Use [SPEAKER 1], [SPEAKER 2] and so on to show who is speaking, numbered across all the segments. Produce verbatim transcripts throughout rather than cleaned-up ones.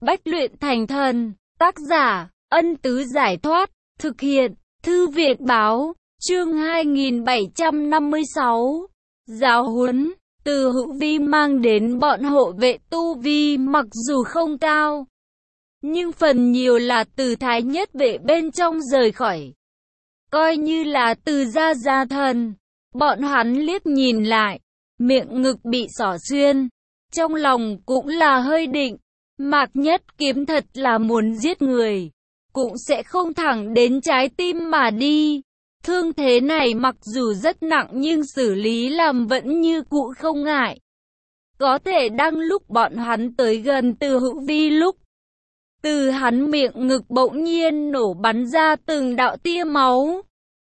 [SPEAKER 1] Bách luyện thành thần. Tác giả, Ân Tứ Giải Thoát. Thực hiện, Thư viện Báo. Chương hai nghìn bảy trăm năm mươi sáu. Giáo huấn. Từ Hữu Vi mang đến bọn hộ vệ tu vi mặc dù không cao, nhưng phần nhiều là từ Thái Nhất vệ bên trong rời khỏi. Coi như là từ gia gia thần. Bọn hắn liếc nhìn lại, miệng ngực bị xỏ xuyên, trong lòng cũng là hơi định. Mạc Nhất Kiếm thật là muốn giết người, cũng sẽ không thẳng đến trái tim mà đi. Thương thế này mặc dù rất nặng nhưng xử lý làm vẫn như cũ không ngại. Có thể đang lúc bọn hắn tới gần Từ Hữu Vi lúc, từ hắn miệng ngực bỗng nhiên nổ bắn ra từng đạo tia máu.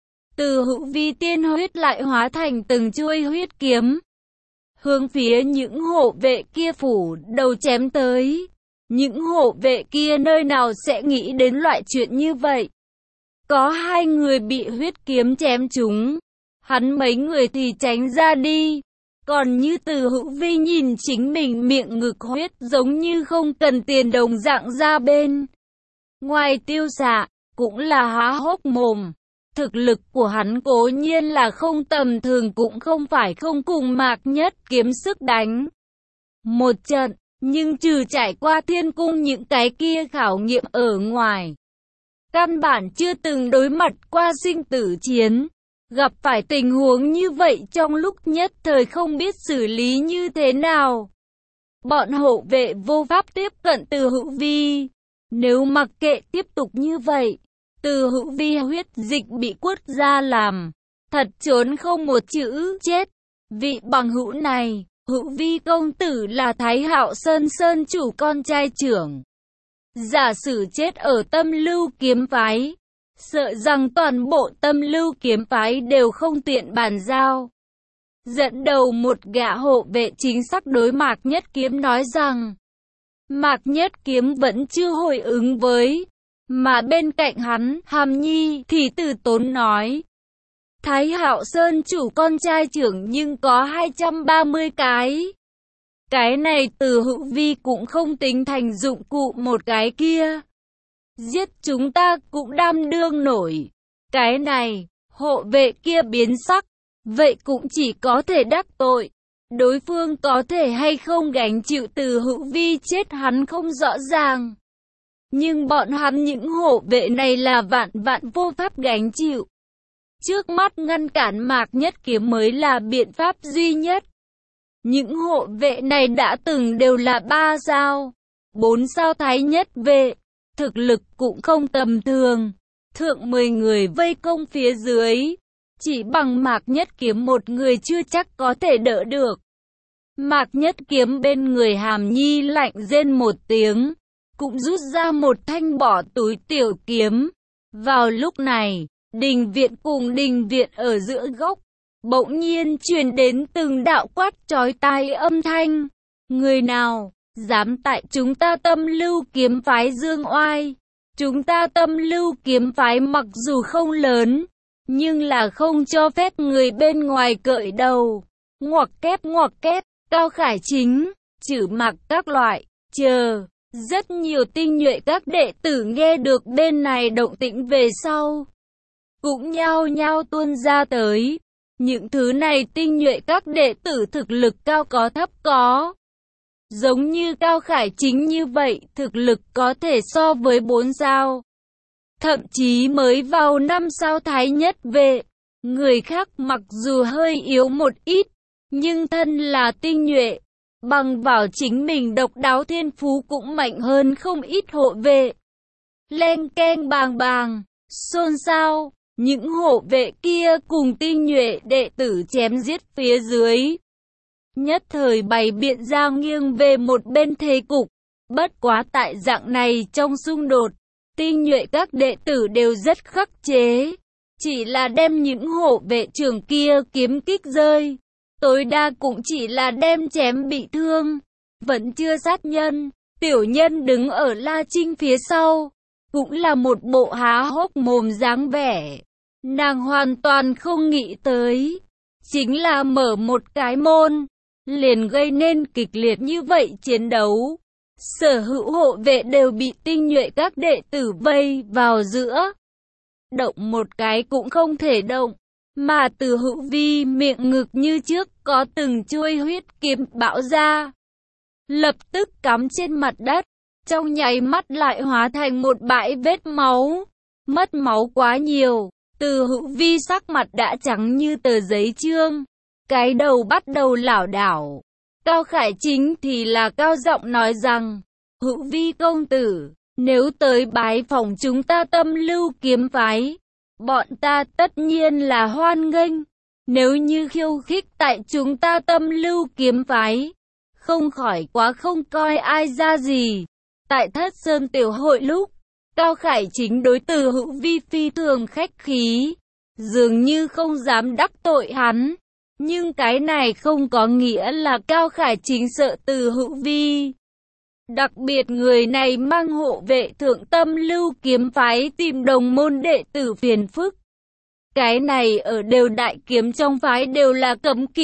[SPEAKER 1] Từ Hữu Vi tiên huyết lại hóa thành từng chuôi huyết kiếm, hướng phía những hộ vệ kia phủ đầu chém tới. Những hộ vệ kia nơi nào sẽ nghĩ đến loại chuyện như vậy. Có hai người bị huyết kiếm chém trúng, hắn mấy người thì tránh ra đi. Còn như Từ Hữu Vi nhìn chính mình miệng ngực huyết giống như không cần tiền đồng dạng ra bên ngoài tiêu xạ, cũng là há hốc mồm. Thực lực của hắn cố nhiên là không tầm thường, cũng không phải không cùng Mạc Nhất Kiếm sức đánh một trận, nhưng trừ trải qua thiên cung những cái kia khảo nghiệm ở ngoài, căn bản chưa từng đối mặt qua sinh tử chiến. Gặp phải tình huống như vậy trong lúc nhất thời không biết xử lý như thế nào. Bọn hộ vệ vô pháp tiếp cận Từ Hữu Vi. Nếu mặc kệ tiếp tục như vậy, Từ Hữu Vi huyết dịch bị quất ra làm, thật trốn không một chữ chết. Vị bằng hữu này, Hữu Vi công tử là Thái Hạo Sơn Sơn chủ con trai trưởng. Giả sử chết ở Tâm Lưu kiếm phái, sợ rằng toàn bộ Tâm Lưu kiếm phái đều không tiện bàn giao. Dẫn đầu một gã hộ vệ chính xác đối Mạc Nhất Kiếm nói rằng, Mạc Nhất Kiếm vẫn chưa hồi ứng với, mà bên cạnh hắn, Hàm Nhi thì từ tốn nói, Thái Hạo Sơn chủ con trai trưởng nhưng có hai trăm ba mươi cái. Cái này Từ Hữu Vi cũng không tính thành dụng cụ một cái kia. Giết chúng ta cũng đam đương nổi. Cái này, hộ vệ kia biến sắc. Vậy cũng chỉ có thể đắc tội. Đối phương có thể hay không gánh chịu Từ Hữu Vi chết hắn không rõ ràng. Nhưng bọn hắn những hộ vệ này là vạn vạn vô pháp gánh chịu. Trước mắt ngăn cản Mạc Nhất Kiếm mới là biện pháp duy nhất. Những hộ vệ này đã từng đều là ba sao, bốn sao Thái Nhất vệ, thực lực cũng không tầm thường. Thượng mười người vây công phía dưới, chỉ bằng Mạc Nhất Kiếm một người chưa chắc có thể đỡ được. Mạc Nhất Kiếm bên người Hàm Nhi lạnh rên một tiếng, cũng rút ra một thanh bỏ túi tiểu kiếm. Vào lúc này, đình viện cùng đình viện ở giữa góc, bỗng nhiên truyền đến từng đạo quát chói tai âm thanh. Người nào dám tại chúng ta Tâm Lưu kiếm phái dương oai? Chúng ta Tâm Lưu kiếm phái mặc dù không lớn, nhưng là không cho phép người bên ngoài cởi đầu. Ngoặc kép ngoặc kép, Cao Khải Chính, Chử Mặc các loại, chờ. Rất nhiều tinh nhuệ các đệ tử nghe được bên này động tĩnh về sau, cũng nhao nhao tuôn ra tới. Những thứ này tinh nhuệ các đệ tử thực lực cao có thấp có. Giống như Cao Khải Chính như vậy, thực lực có thể so với bốn sao. Thậm chí mới vào năm sao Thái Nhất vệ. Người khác mặc dù hơi yếu một ít, nhưng thân là tinh nhuệ, bằng vào chính mình độc đáo thiên phú cũng mạnh hơn không ít hộ vệ. Len keng bàng bàng, xôn xao. Những hộ vệ kia cùng tinh nhuệ đệ tử chém giết phía dưới, nhất thời bày biện ra nghiêng về một bên thế cục. Bất quá tại dạng này trong xung đột, tinh nhuệ các đệ tử đều rất khắc chế, chỉ là đem những hộ vệ trưởng kia kiếm kích rơi, tối đa cũng chỉ là đem chém bị thương, vẫn chưa sát nhân. Tiểu Nhân đứng ở La Trinh phía sau, cũng là một bộ há hốc mồm dáng vẻ. Nàng hoàn toàn không nghĩ tới, chính là mở một cái môn, liền gây nên kịch liệt như vậy chiến đấu. sở hữu hộ vệ đều bị tinh nhuệ các đệ tử vây vào giữa. Động một cái cũng không thể động, mà Từ Hữu Vi miệng ngực như trước có từng chuôi huyết kiếm bão ra. Lập tức cắm trên mặt đất, trong nháy mắt lại hóa thành một bãi vết máu. Mất máu quá nhiều, Từ Hữu Vi sắc mặt đã trắng như tờ giấy trương, cái đầu bắt đầu lảo đảo. Cao Khải Chính thì là cao giọng nói rằng, Hữu Vi công tử, nếu tới bái phòng chúng ta Tâm Lưu kiếm phái, bọn ta tất nhiên là hoan nghênh. Nếu như khiêu khích tại chúng ta Tâm Lưu kiếm phái, không khỏi quá không coi ai ra gì. Tại Thất Sơn tiểu hội lúc, Cao Khải Chính đối Từ Hữu Vi phi thường khách khí, dường như không dám đắc tội hắn. Nhưng cái này không có nghĩa là Cao Khải Chính sợ Từ Hữu Vi. Đặc biệt người này mang hộ vệ thượng Tâm Lưu kiếm phái tìm đồng môn đệ tử phiền phức. Cái này ở đều đại kiếm trong phái đều là cấm kỵ.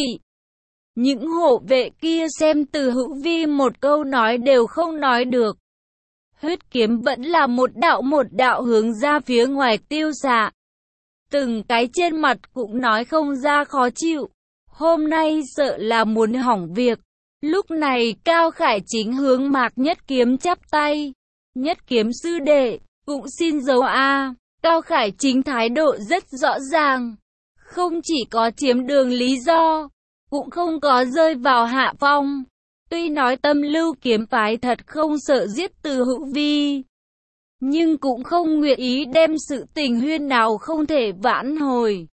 [SPEAKER 1] Những hộ vệ kia xem Từ Hữu Vi một câu nói đều không nói được. Huyết kiếm vẫn là một đạo một đạo hướng ra phía ngoài tiêu xạ. Từng cái trên mặt cũng nói không ra khó chịu. Hôm nay sợ là muốn hỏng việc. Lúc này Cao Khải Chính hướng Mạc Nhất Kiếm chắp tay. Nhất Kiếm sư đệ, cũng xin dấu a. Cao Khải Chính thái độ rất rõ ràng. Không chỉ có chiếm đường lý do, cũng không có rơi vào hạ phong. Tuy nói Tâm Lưu kiếm phái thật không sợ giết Từ Hữu Vi, nhưng cũng không nguyện ý đem sự tình huyên nào không thể vãn hồi.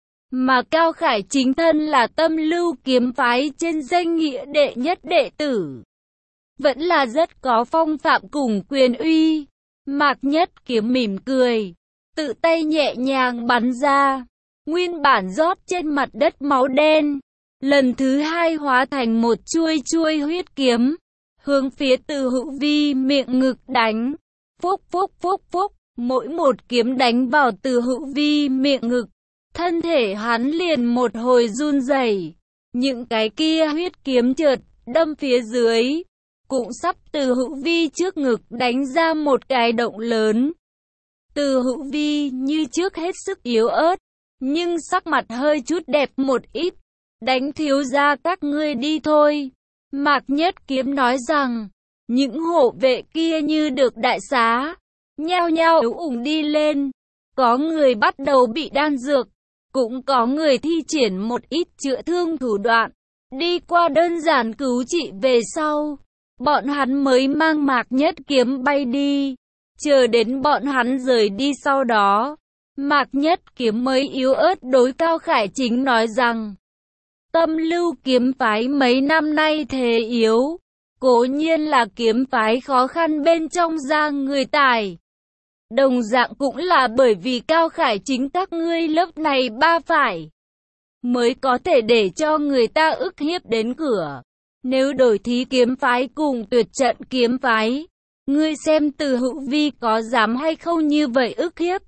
[SPEAKER 1] Mà Cao Khải Chính thân là Tâm Lưu kiếm phái trên danh nghĩa đệ nhất đệ tử, vẫn là rất có phong phạm cùng quyền uy. Mạc Nhất Kiếm mỉm cười, tự tay nhẹ nhàng bắn ra, nguyên bản rót trên mặt đất máu đen, lần thứ hai hóa thành một chuôi chuôi huyết kiếm, hướng phía Từ Hữu Vi miệng ngực đánh. Phúc phúc phúc phúc, mỗi một kiếm đánh vào Từ Hữu Vi miệng ngực, thân thể hắn liền một hồi run rẩy. Những cái kia huyết kiếm chợt đâm phía dưới, cũng sắp Từ Hữu Vi trước ngực đánh ra một cái động lớn. Từ Hữu Vi như trước hết sức yếu ớt, nhưng sắc mặt hơi chút đẹp một ít. Đánh thiếu gia các ngươi đi thôi. Mạc Nhất Kiếm nói rằng, những hộ vệ kia như được đại xá, nhao nhao ếu ủng đi lên. Có người bắt đầu bị đan dược, cũng có người thi triển một ít chữa thương thủ đoạn. Đi qua đơn giản cứu trị về sau, bọn hắn mới mang Mạc Nhất Kiếm bay đi. Chờ đến bọn hắn rời đi sau đó, Mạc Nhất Kiếm mới yếu ớt đối Cao Khải Chính nói rằng, Tâm Lưu kiếm phái mấy năm nay thế yếu, cố nhiên là kiếm phái khó khăn bên trong ra người tài. Đồng dạng cũng là bởi vì Cao Khải Chính các ngươi lớp này ba phải, mới có thể để cho người ta ức hiếp đến cửa. Nếu đổi Thí kiếm phái cùng Tuyệt trận kiếm phái, ngươi xem Từ Hữu Vi có dám hay không như vậy ức hiếp.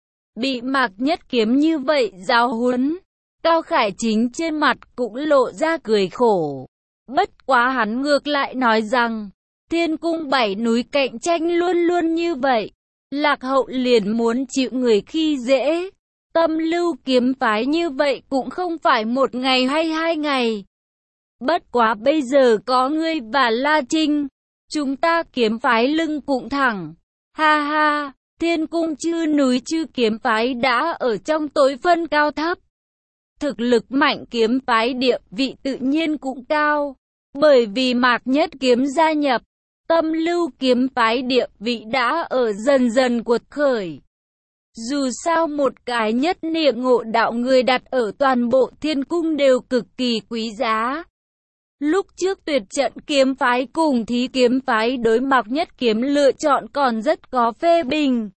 [SPEAKER 1] Bị Mạc Nhất Kiếm như vậy giáo huấn, Cao Khải Chính trên mặt cũng lộ ra cười khổ. Bất quá hắn ngược lại nói rằng, Thiên cung bảy núi cạnh tranh luôn luôn như vậy, lạc hậu liền muốn chịu người khi dễ. Tâm Lưu kiếm phái như vậy cũng không phải một ngày hay hai ngày. Bất quá bây giờ có ngươi và La Trinh, chúng ta kiếm phái lưng cũng thẳng. Ha ha, Thiên cung chư núi chư kiếm phái đã ở trong tối phân cao thấp. Thực lực mạnh kiếm phái địa vị tự nhiên cũng cao. Bởi vì Mạc Nhất Kiếm gia nhập, Tâm Lưu kiếm phái địa vị đã ở dần dần cuột khởi. Dù sao một cái nhất niệm ngộ đạo người đặt ở toàn bộ Thiên cung đều cực kỳ quý giá. Lúc trước Tuyệt trận kiếm phái cùng Thí kiếm phái đối Mạc Nhất Kiếm lựa chọn còn rất có phê bình,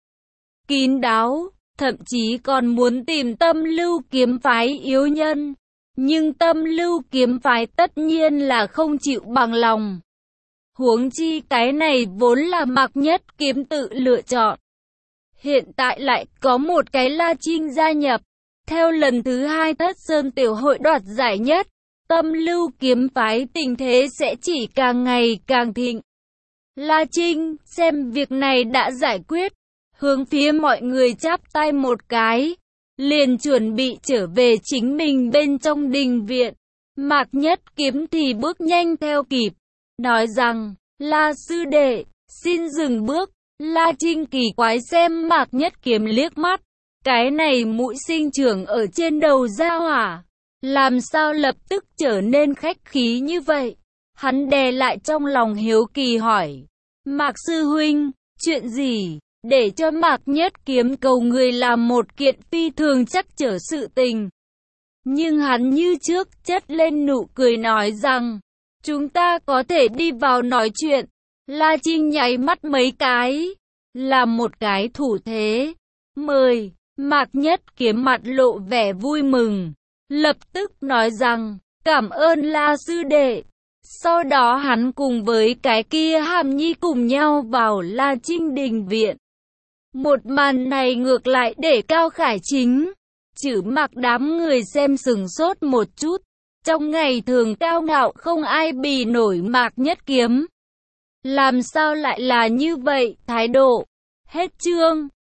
[SPEAKER 1] kín đáo, thậm chí còn muốn tìm Tâm Lưu kiếm phái yếu nhân. Nhưng Tâm Lưu kiếm phái tất nhiên là không chịu bằng lòng. Huống chi cái này vốn là Mạc Nhất Kiếm tự lựa chọn. Hiện tại lại có một cái La Trinh gia nhập. Theo lần thứ hai Thất Sơn tiểu hội đoạt giải nhất, Tâm Lưu kiếm phái tình thế sẽ chỉ càng ngày càng thịnh. La Trinh xem việc này đã giải quyết, hướng phía mọi người chắp tay một cái, liền chuẩn bị trở về chính mình bên trong đình viện. Mạc Nhất Kiếm thì bước nhanh theo kịp, nói rằng, La sư đệ, xin dừng bước. La Trinh kỳ quái xem Mạc Nhất Kiếm liếc mắt, cái này mũi sinh trưởng ở trên đầu gia hỏa, làm sao lập tức trở nên khách khí như vậy? Hắn đè lại trong lòng hiếu kỳ hỏi, Mạc sư huynh, chuyện gì? Để cho Mạc Nhất Kiếm cầu người làm một kiện phi thường chắc trở sự tình. Nhưng hắn như trước chất lên nụ cười nói rằng, chúng ta có thể đi vào nói chuyện. La Trinh nháy mắt mấy cái, làm một cái thủ thế, mời. Mạc Nhất Kiếm mặt lộ vẻ vui mừng, lập tức nói rằng, cảm ơn La sư đệ. Sau đó hắn cùng với cái kia Hàm Nhi cùng nhau vào La Trinh đình viện. Một màn này ngược lại để Cao Khải Chính, Chử Mặc đám người xem sừng sốt một chút. Trong ngày thường cao ngạo không ai bì nổi Mạc Nhất Kiếm, làm sao lại là như vậy? Thái độ. Hết chương.